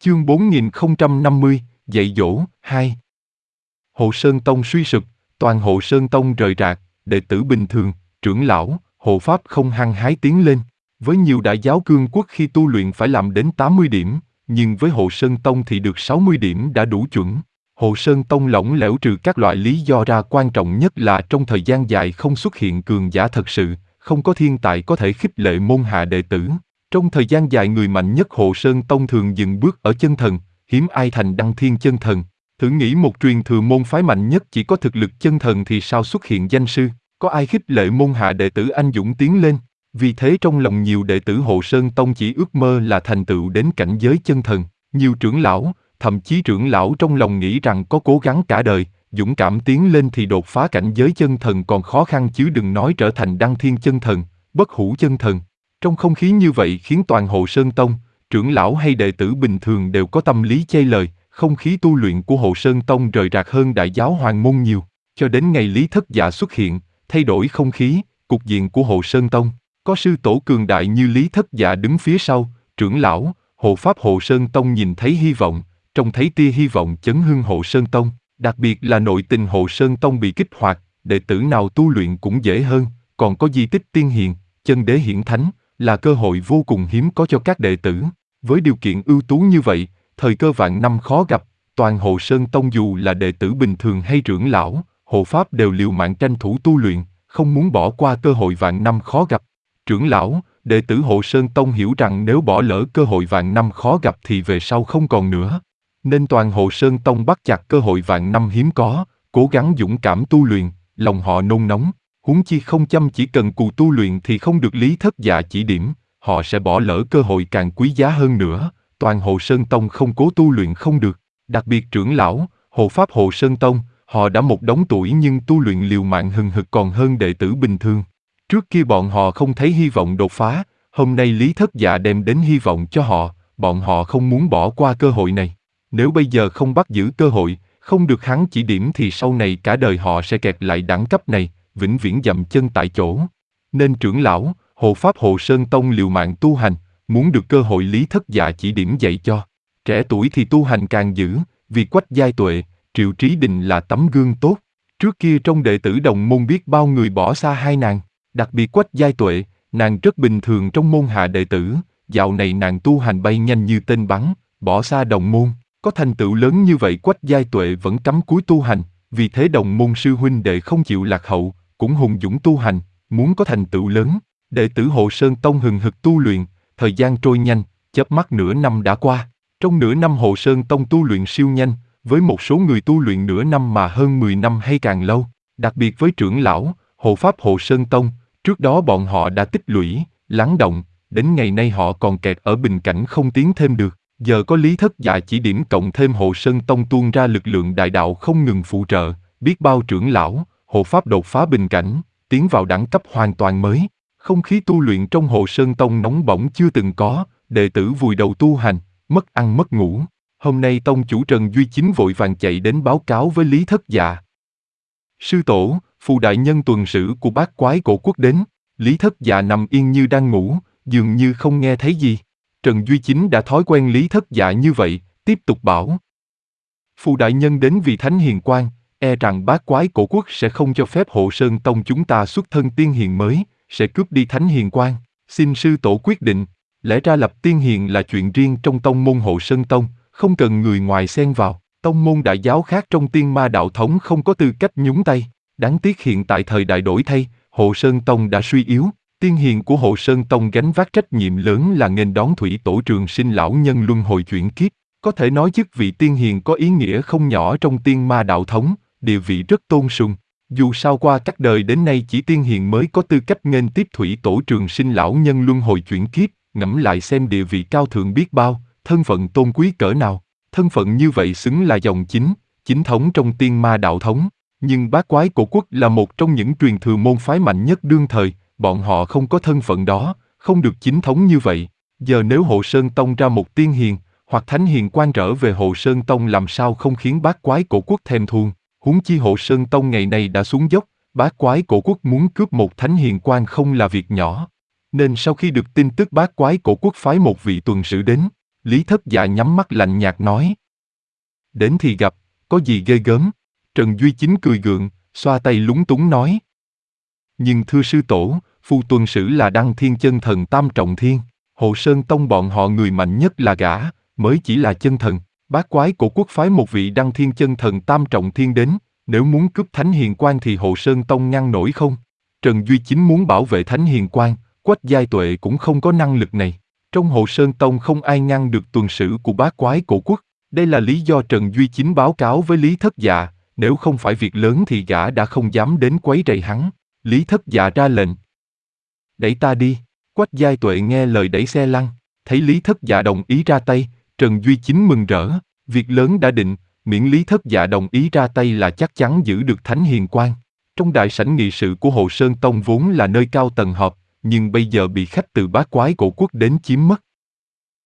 Chương 4050, dạy dỗ, 2. Hộ Sơn Tông suy sụp, toàn Hộ Sơn Tông rời rạc, đệ tử bình thường, trưởng lão, hộ pháp không hăng hái tiến lên. Với nhiều đại giáo cương quốc khi tu luyện phải làm đến 80 điểm, nhưng với Hộ Sơn Tông thì được 60 điểm đã đủ chuẩn. Hộ Sơn Tông lỏng lẻo trừ các loại lý do ra, quan trọng nhất là trong thời gian dài không xuất hiện cường giả thật sự, không có thiên tài có thể khích lệ môn hạ đệ tử. Trong thời gian dài người mạnh nhất Hộ Sơn Tông thường dừng bước ở chân thần, hiếm ai thành đăng thiên chân thần. Thử nghĩ một truyền thừa môn phái mạnh nhất chỉ có thực lực chân thần thì sao xuất hiện danh sư, có ai khích lệ môn hạ đệ tử anh dũng tiến lên. Vì thế trong lòng nhiều đệ tử Hộ Sơn Tông chỉ ước mơ là thành tựu đến cảnh giới chân thần. Nhiều trưởng lão, thậm chí trưởng lão trong lòng nghĩ rằng có cố gắng cả đời, dũng cảm tiến lên thì đột phá cảnh giới chân thần còn khó khăn chứ đừng nói trở thành đăng thiên chân thần, bất hủ chân thần. Trong không khí như vậy khiến toàn Hộ Sơn Tông, trưởng lão hay đệ tử bình thường đều có tâm lý chê lời. Không khí tu luyện của Hộ Sơn Tông rời rạc hơn đại giáo Hoàng Môn nhiều, cho đến ngày Lý Thất Dạ xuất hiện, thay đổi không khí, cục diện của Hộ Sơn Tông. Có sư tổ cường đại như Lý Thất Dạ đứng phía sau, trưởng lão, hộ pháp Hộ Sơn Tông nhìn thấy hy vọng, trông thấy tia hy vọng chấn hưng Hộ Sơn Tông, đặc biệt là nội tình Hộ Sơn Tông bị kích hoạt, đệ tử nào tu luyện cũng dễ hơn, còn có di tích tiên hiền, chân đế hiển thánh, là cơ hội vô cùng hiếm có cho các đệ tử. Với điều kiện ưu tú như vậy, thời cơ vạn năm khó gặp, toàn Hộ Sơn Tông dù là đệ tử bình thường hay trưởng lão, hộ pháp đều liều mạng tranh thủ tu luyện, không muốn bỏ qua cơ hội vạn năm khó gặp. Trưởng lão, đệ tử Hộ Sơn Tông hiểu rằng nếu bỏ lỡ cơ hội vạn năm khó gặp thì về sau không còn nữa. Nên toàn Hộ Sơn Tông bắt chặt cơ hội vạn năm hiếm có, cố gắng dũng cảm tu luyện, lòng họ nôn nóng, huống chi không chăm chỉ cần cù tu luyện thì không được Lý Thất Dạ chỉ điểm, họ sẽ bỏ lỡ cơ hội càng quý giá hơn nữa. Toàn Hộ Sơn Tông không cố tu luyện không được, đặc biệt trưởng lão, hộ pháp Hộ Sơn Tông, họ đã một đống tuổi nhưng tu luyện liều mạng hừng hực còn hơn đệ tử bình thường. Trước kia bọn họ không thấy hy vọng đột phá, hôm nay Lý Thất Dạ đem đến hy vọng cho họ, bọn họ không muốn bỏ qua cơ hội này. Nếu bây giờ không bắt giữ cơ hội, không được hắn chỉ điểm thì sau này cả đời họ sẽ kẹt lại đẳng cấp này, vĩnh viễn dậm chân tại chỗ. Nên trưởng lão, hộ pháp Hộ Sơn Tông liều mạng tu hành, muốn được cơ hội Lý Thất Dạ chỉ điểm dạy cho. Trẻ tuổi thì tu hành càng dữ, vì Quách Giai Tuệ, Triệu Trí Đình là tấm gương tốt. Trước kia trong đệ tử đồng môn biết bao người bỏ xa hai nàng, đặc biệt Quách Giai Tuệ, nàng rất bình thường trong môn hạ đệ tử, dạo này nàng tu hành bay nhanh như tên bắn, bỏ xa đồng môn, có thành tựu lớn như vậy Quách Giai Tuệ vẫn cắm cúi tu hành, vì thế đồng môn sư huynh đệ không chịu lạc hậu, cũng hùng dũng tu hành, muốn có thành tựu lớn. Đệ tử Hộ Sơn Tông hừng hực tu luyện, thời gian trôi nhanh, chớp mắt nửa năm đã qua. Trong nửa năm Hộ Sơn Tông tu luyện siêu nhanh, với một số người tu luyện nửa năm mà hơn 10 năm hay càng lâu. Đặc biệt với trưởng lão, hộ pháp Hộ Sơn Tông, trước đó bọn họ đã tích lũy, lắng động, đến ngày nay họ còn kẹt ở bình cảnh không tiến thêm được. Giờ có Lý Thất Dạ chỉ điểm cộng thêm Hộ Sơn Tông tuôn ra lực lượng đại đạo không ngừng phụ trợ, biết bao trưởng lão, hộ pháp đột phá bình cảnh, tiến vào đẳng cấp hoàn toàn mới. Không khí tu luyện trong Hộ Sơn Tông nóng bỏng chưa từng có, đệ tử vùi đầu tu hành, mất ăn mất ngủ. Hôm nay tông chủ Trần Duy Chính vội vàng chạy đến báo cáo với Lý Thất Dạ. Sư tổ, phù đại nhân tuần sử của bát quái cổ quốc đến. Lý Thất Dạ nằm yên như đang ngủ, dường như không nghe thấy gì. Trần Duy Chính đã thói quen Lý Thất Dạ như vậy, tiếp tục bảo. Phù đại nhân đến vì thánh hiền quan, e rằng bát quái cổ quốc sẽ không cho phép Hộ Sơn Tông chúng ta xuất thân tiên hiền mới, sẽ cướp đi thánh hiền quan. Xin sư tổ quyết định. Lẽ ra lập tiên hiền là chuyện riêng trong tông môn Hộ Sơn Tông, không cần người ngoài xen vào. Tông môn đại giáo khác trong tiên ma đạo thống không có tư cách nhúng tay. Đáng tiếc hiện tại thời đại đổi thay, Hộ Sơn Tông đã suy yếu. Tiên hiền của Hộ Sơn Tông gánh vác trách nhiệm lớn là nghênh đón thủy tổ Trường Sinh lão nhân luân hồi chuyển kiếp. Có thể nói chức vị tiên hiền có ý nghĩa không nhỏ trong tiên ma đạo thống, địa vị rất tôn sùng. Dù sao qua các đời đến nay chỉ tiên hiền mới có tư cách nghênh tiếp thủy tổ Trường Sinh lão nhân luân hồi chuyển kiếp, ngẫm lại xem địa vị cao thượng biết bao, thân phận tôn quý cỡ nào. Thân phận như vậy xứng là dòng chính thống trong tiên ma đạo thống. Nhưng bát quái cổ quốc là một trong những truyền thừa môn phái mạnh nhất đương thời, bọn họ không có thân phận đó, không được chính thống như vậy. Giờ nếu Hộ Sơn Tông ra một tiên hiền, hoặc thánh hiền quan trở về Hộ Sơn Tông làm sao không khiến bát quái cổ quốc thèm thuồng. Huống chi Hộ Sơn Tông ngày nay đã xuống dốc, bát quái cổ quốc muốn cướp một thánh hiền quan không là việc nhỏ. Nên sau khi được tin tức bát quái cổ quốc phái một vị tuần sử đến, Lý Thất Dạ nhắm mắt lạnh nhạt nói. Đến thì gặp, có gì ghê gớm? Trần Duy Chính cười gượng, xoa tay lúng túng nói. Nhưng thưa sư tổ, phu tuần sử là Đăng Thiên chân thần tam trọng thiên, Hộ Sơn Tông bọn họ người mạnh nhất là gã, mới chỉ là chân thần. Bát Quái Cổ Quốc phái một vị Đăng Thiên chân thần tam trọng thiên đến, nếu muốn cướp Thánh Hiền Quang thì Hộ Sơn Tông ngăn nổi không? Trần Duy Chính muốn bảo vệ Thánh Hiền Quang, Quách Giai Tuệ cũng không có năng lực này. Trong Hộ Sơn Tông không ai ngăn được tuần sử của Bát Quái Cổ Quốc. Đây là lý do Trần Duy Chính báo cáo với Lý Thất Dạ, nếu không phải việc lớn thì gã đã không dám đến quấy rầy hắn. Lý Thất Dạ ra lệnh. Đẩy ta đi. Quách Giai Tuệ nghe lời đẩy xe lăn, thấy Lý Thất Dạ đồng ý ra tay, Trần Duy Chính mừng rỡ, việc lớn đã định, miễn Lý Thất Dạ đồng ý ra tay là chắc chắn giữ được Thánh Hiền Quang. Trong đại sảnh nghị sự của Hộ Sơn Tông vốn là nơi cao tầng họp, nhưng bây giờ bị khách từ Bát Quái Cổ Quốc đến chiếm mất.